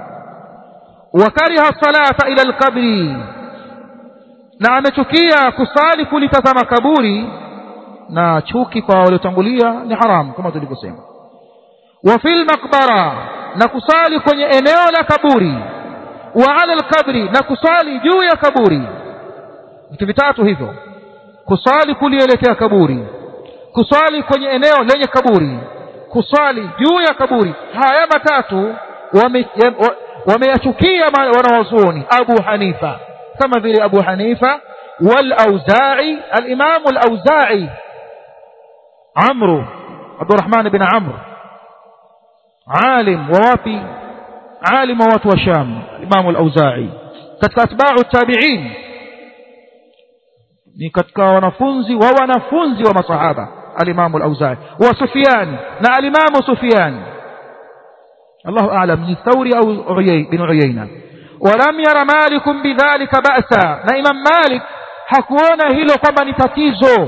وكره الصلاة إلى القبر، na amechukia kusali kulitazama kaburi, na chuki kwa waliotangulia ni haram kama tulivyosema. Wa fil maqbara, na kusali kwenye eneo la kaburi, wa ala al-qabri, na kusali juu ya kaburi. Vitu vitatu hivyo: kusali kulielekea kaburi, kusali kwenye eneo lenye kaburi, kusali juu ya kaburi. Haya matatu wameyachukia wame wanawazuoni Abu Hanifa, kama vile Abu Hanifa wal Auza'i, al-Imam al-Auza'i Amr Abdurrahman bin Amr, alim wa wapi? Alim wa watu wa Sham, Imam al-Auza'i, katika atba'u tabi'in, ni katika wanafunzi wa wanafunzi wa masahaba الإمام الأوزاعي. وسفيان، نا الإمام سفيان الله أعلم من الثوري أو عيي بن عيينة. ولم ير مالك بذلك بأسا، نا إمام مالك حكونا هيلو كما نتاتيزو.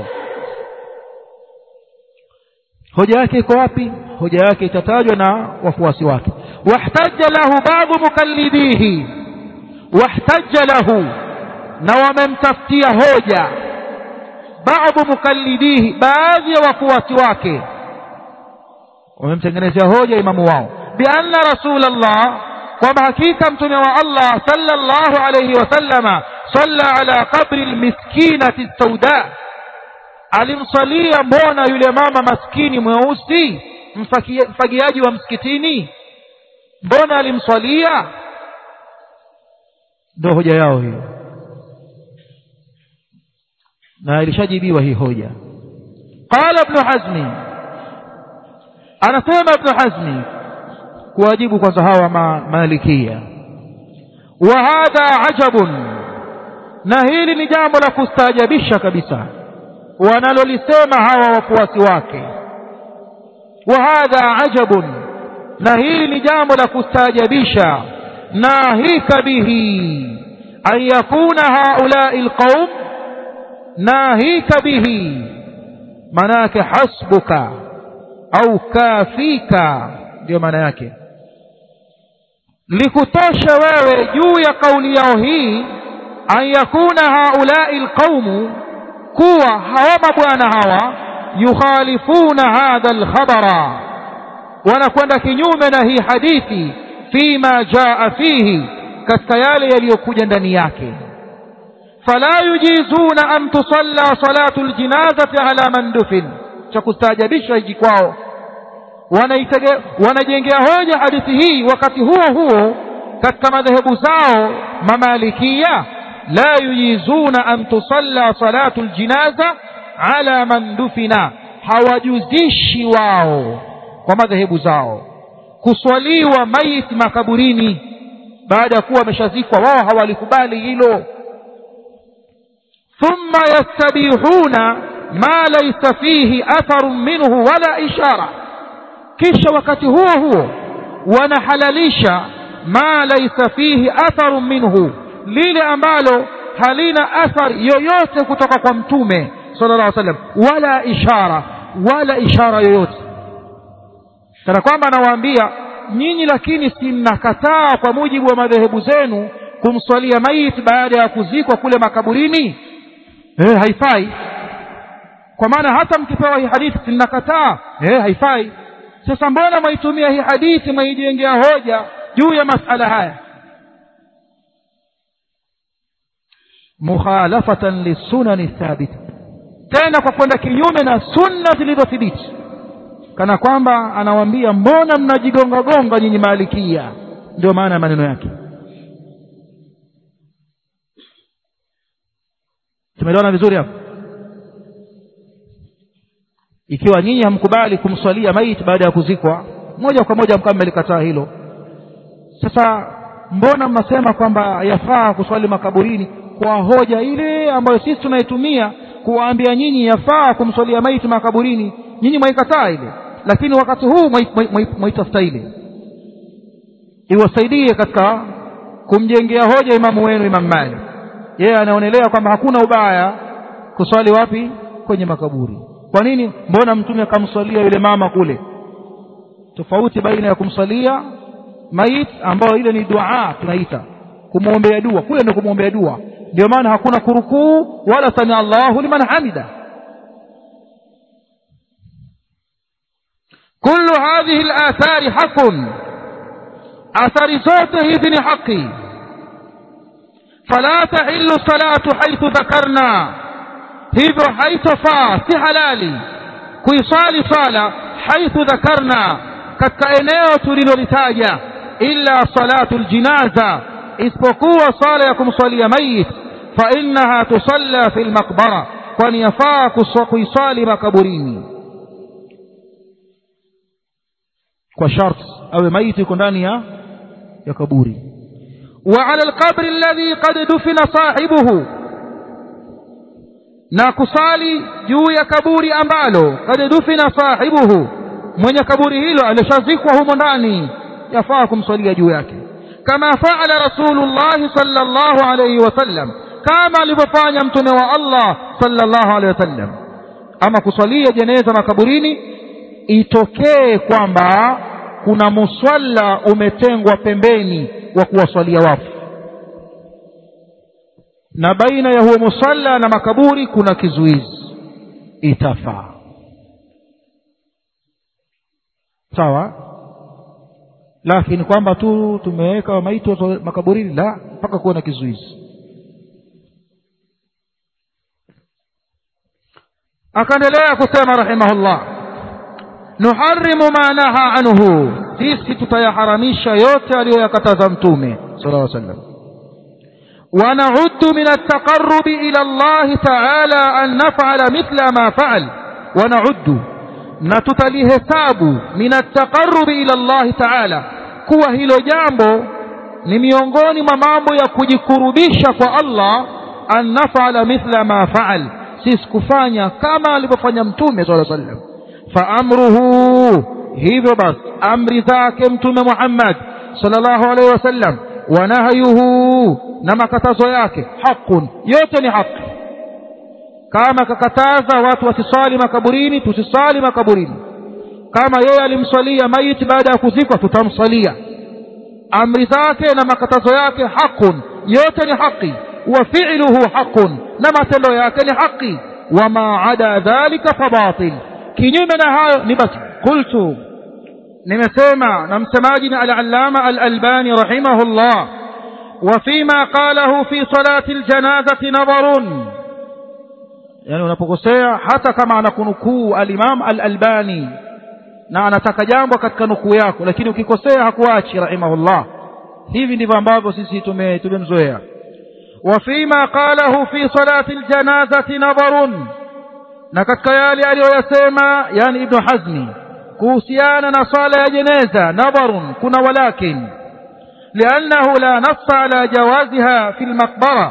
hoja yake iko wapi? Hoja yake itatajwa na wafuasi wake. Wahtajja lahu ba'd mukallidihi, wahtajja lahu, na wamemtafutia hoja baadhi mukallidihi, baadhi ya wafuasi wake wamemtengenezea hoja imamu wao, bi anna rasulullah, kwamba hakika mtume wa Allah sallallahu alayhi wasallama salla ala qabri almiskinati as-sauda, alimsalia mbona yule mama maskini mweusi mfagiaji wa msikitini, mbona alimsalia? Ndio hoja yao hiyo. na ilishajibiwa hii hoja. Qala Ibn Hazmi, anasema Ibn Hazmi kuwajibu kwanza hawa ma malikia, wa hadha ajabun, na hili ni jambo la kustaajabisha kabisa wanalolisema hawa wafuasi wake. Wa hadha ajabun, na hili ni jambo la kustaajabisha, nahika bihi an yakuna haulai alqaum, nahika bihi manake hasbuka au kafika, ndio maana yake, likutosha wewe juu ya kauli yao hii, an yakuna haulai alqaum, kuwa hawa mabwana hawa yukhalifuna hadha alkhabara, wanakwenda kinyume na hii hadithi, fima jaa fihi, katika yale yaliyokuja ndani yake. Fala yujizuna an tusalla salatu aljinazati ala man dufin, cha kustaajabisha hiki kwao, wanajengea hoja hadithi hii wakati huo huo katika madhehebu zao mamalikia, la yujizuna an tusalla salatu aljinaza ala man dufina, hawajuzishi wao kwa madhehebu zao kuswaliwa maiti makaburini baada ya kuwa ameshazikwa, wao hawalikubali hilo. Thumma yastabihuna ma laysa fihi atharun minhu wala ishara, kisha wakati huo huo wanahalalisha ma laysa fihi atharun minhu, lile ambalo halina athari yoyote kutoka kwa mtume sallallahu alaihi wasallam, wala ishara, wala ishara yoyote. Kana kwamba anawaambia nyinyi, lakini si mnakataa kwa mujibu wa madhehebu zenu kumswalia maiti baada ya kuzikwa kule makaburini? Eh, haifai. Kwa maana hata mkipewa hii hadithi si mnakataa? Eh, haifai. Sasa mbona maitumia hii hadithi maijengea hoja juu ya masala haya? Mukhalafatan lisunani thabit, tena kwa kwenda kinyume na sunna zilizothibiti. Kana kwamba anawaambia mbona mnajigonga gonga nyinyi malikia, ndio maana ya maneno yake. Tumeelewana vizuri hapo? Ikiwa nyinyi hamkubali kumswalia maiti baada ya kuzikwa, moja kwa moja mkama mlikataa hilo, sasa mbona mnasema kwamba yafaa kuswali makaburini kwa hoja ile ambayo sisi tunaitumia kuwaambia nyinyi yafaa kumswalia maiti makaburini? Nyinyi mwaikataa ile, lakini wakati huu mwaitafuta ile iwasaidie katika kumjengea hoja imamu wenu Imam Malik. Yeye anaonelea kwamba hakuna ubaya kuswali wapi? Kwenye makaburi. Kwa nini? Mbona mtume akamswalia yule mama kule? Tofauti baina ya kumswalia maiti ambao ile ni dua tunaita kumuombea dua, kule ndio kumuombea dua, ndio maana hakuna kurukuu wala sami Allahu liman hamida. kullu hadhihi al-athari haqqun, athari zote hizi ni haki. fala tahillu salatu haythu dhakarna, hivyo haitofaa, si halali kuisali sala haythu dhakarna, katika eneo tulilolitaja, illa salatu aljinaza, isipokuwa sala ya kumswalia mayit, fa innaha tusalla fil maqbara, kwani yafaa kuisali makaburini, kwa sharti awe maiti yuko ndani ya ya kaburi. Wa ala alqabri alladhi qad dufina sahibuhu, na kusali juu ya kaburi ambalo qad dufina sahibuhu, mwenye kaburi hilo alishazikwa humo ndani, yafaa kumswalia juu yake, kama faala Rasulullah sallallahu alayhi wasallam, kama alivyofanya mtume wa Allah sallallahu alayhi wasallam. Ama kuswalia jeneza makaburini, itokee kwamba kuna muswalla umetengwa pembeni wa kuwaswalia wafu, na baina ya huo musalla na makaburi kuna kizuizi, itafaa. Sawa? Lakini kwamba tu tumeweka maiti makaburini, la, mpaka kuwa na kizuizi. Akaendelea kusema rahimahullah, nuharrimu ma naha anhu, sisi tutayaharamisha yote aliyoyakataza mtume sallallahu alaihi wasallam. ونعد من التقرب إلى الله تعالى أن نفعل مثل ما فعل ونعد نتتليه ساب من التقرب إلى الله تعالى kuwa hilo jambo ni miongoni mwa mambo ya kujikurubisha kwa Allah an naf'ala mithla ma fa'al sisi kufanya kama alivyofanya mtume sallallahu alaihi wasallam fa amruhu hivyo basi amri zake mtume Muhammad sallallahu alaihi wasallam wa nahyuhu na makatazo yake hakun yote ni haki kama kakataza watu wasisali makaburini tusisali makaburini kama yeye alimswalia maiti baada ya kuzikwa tutamswalia amri zake na makatazo yake hakun yote ni haki wa fi'luhu hakun na matendo yake ni haki wama ada dhalika fa batil kinyume na hayo ni basi qultu nimesema na msemaji ni al-allama al-albani rahimahullah wa fima qalahu fi salati al-janazati nadharun yani unapokosea hata kama anakunukuu al-imam al-albani na anataka jambo katika nukuu yako lakini ukikosea hakuachi rahimahullah hivi ndivyo ambavyo sisi tumemzoea wa fima qalahu fi salati al-janazati nadharun na katika yale aliyosema yani ibn hazmi kuhusiana na sala ya jeneza nadharun kuna walakin li'annahu la nass ala jawazha fi al-maqbara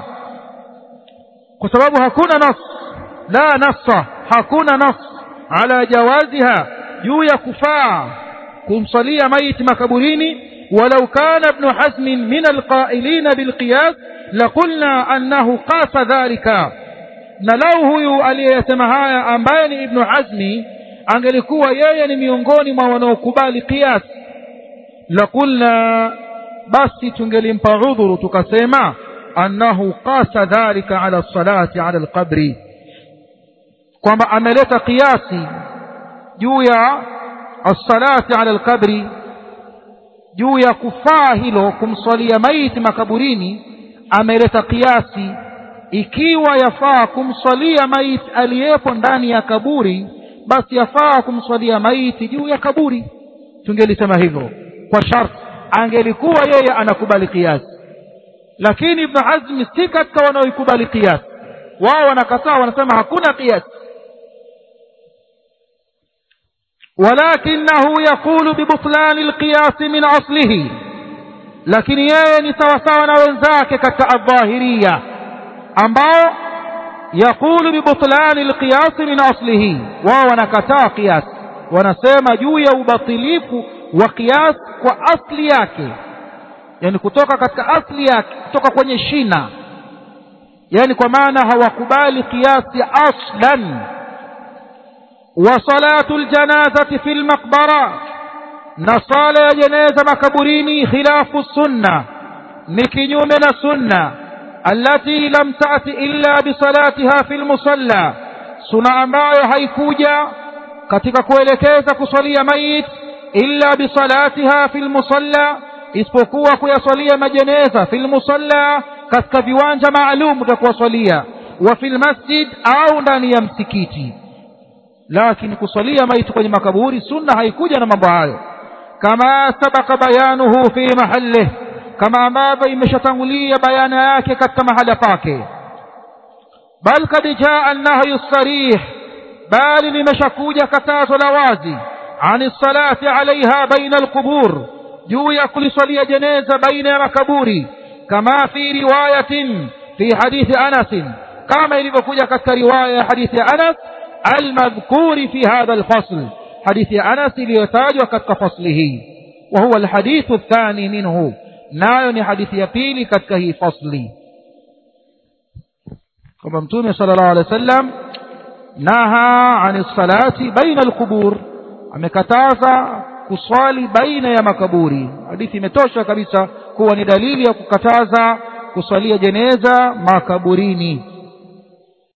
kwa sababu hakuna nass la nassa hakuna nass ala jawazha juu ya kufaa kumsalia maiti makaburini walau kana ibn hazm min alqailin bilqiyas laqulna annahu qasa dhalika na lau huyu aliyesema haya ambaye ni ibn hazmi angelikuwa yeye ni miongoni mwa wanaokubali qiyas laqulna basi tungelimpa udhuru tukasema annahu qasa dhalika ala salati ala alqabri kwamba ameleta qiyasi juu ya as-salati ala al-qabri juu ya kufaa hilo kumswalia maiti makaburini ameleta kiasi ikiwa yafaa kumswalia maiti aliyepo ndani ya kaburi basi yafaa kumswalia maiti juu ya kaburi tungelisema hivyo kwa sharti angelikuwa yeye anakubali kiasi lakini ibn hazm si katika wanaoikubali kiasi wao wanakataa wanasema hakuna kiasi ولكنه يقول ببطلان القياس من أصله لكن يني سواسانا وانزاك كالظاهرية ambao يقول ببطلان القياس من أصله ونكتا قياس ونسيما جوية وبطليف وقياس وأصل yake yani kutoka katika asli yake kutoka kwenye shina yani kwa maana hawakubali kiasi aslan وصلاة الجنازة في المقبرة نصالة جنازة مكبريني خلاف السنة نكنيوم السنة التي لم تأتي إلا بصلاتها في المصلى سنة ambayo haikuja katika kuelekeza kusalia mayit illa bisalatiha fil musalla isipokuwa kuyasalia majeneza fil musalla katika viwanja maalum vya kusalia wa fil masjid au ndani ya msikiti lakini kusalia maiti kwenye makaburi sunna haikuja na mambo hayo kama sabaka bayanuhu fi mahallihi kama ambavyo imeshatangulia bayana yake katika mahala pake bal kad jaa an-nahyu as-sarih bali limeshakuja katazo la wazi ani salati alaiha baina al-qubur juu ya kulisalia jeneza baina ya makaburi kama fi riwayatin fi hadithi Anas kama ilivyokuja katika riwaya ya hadithi ya Anas المذكور في هذا الفصل حديث أنس ليتاج وكتك فصله وهو الحديث الثاني منه نايون حديث يبيل كتكه فصلي كما متومي صلى الله عليه وسلم نهى عن الصلاة بين القبور amekataza kuswali baina ya makaburi hadithi imetosha kabisa kuwa ni dalili ya kukataza kuswalia jeneza makaburini